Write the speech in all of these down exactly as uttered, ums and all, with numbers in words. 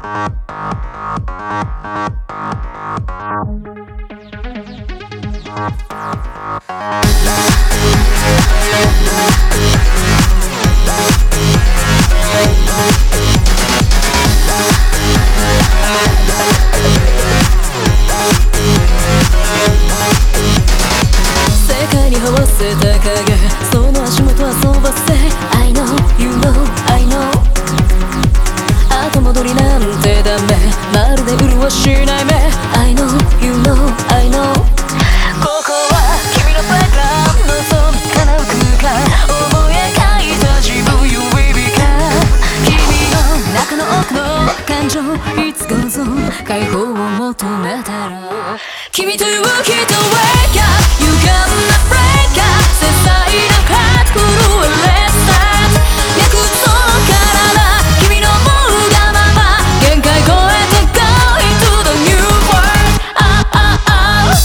世界に合わせた影、その足元遊ばせ I know, you know, I know 後戻りなんてダメ、まるで潤しない目 I know, you know, I know ここは君のプレイグラウンド、望む叶う空間、思い描いた自分より美化、君の中の奥の感情、いつこそ解放を求めたら君という人 Wake up, you gonna break up 繊細なハートフルは Let's start 脈動から君の思うがまま限界超えて Go into the new world ah, ah, ah.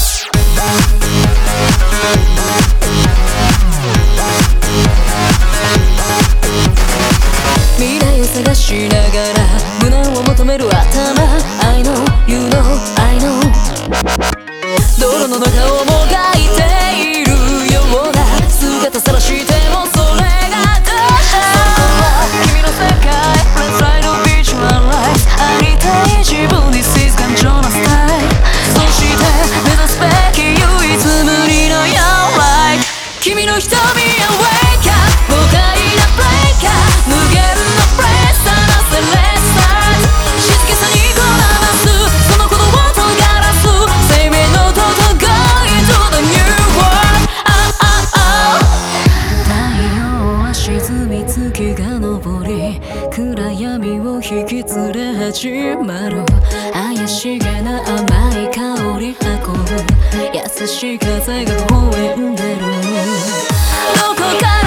未来を探しながら無難を求める頭 I know, you know, I know 泥の中をもがいているような姿さらしてもそれがどうしたそこは君の世界 Let's try to beat your life ありたい自分 This is 頑丈なスタイルそして目指すべき唯一無二の Your life 君の瞳は Wake up 豪快なブレイカー無限のプレス離せ Let's start 静けさにこだますその鼓動を尖らす生命のとと Go into the new world ah, ah, ah. 太陽は沈み月が昇り暗闇を引き連れ始まる怪しげな甘い香り運ぶ優しい風が微笑んでるどこか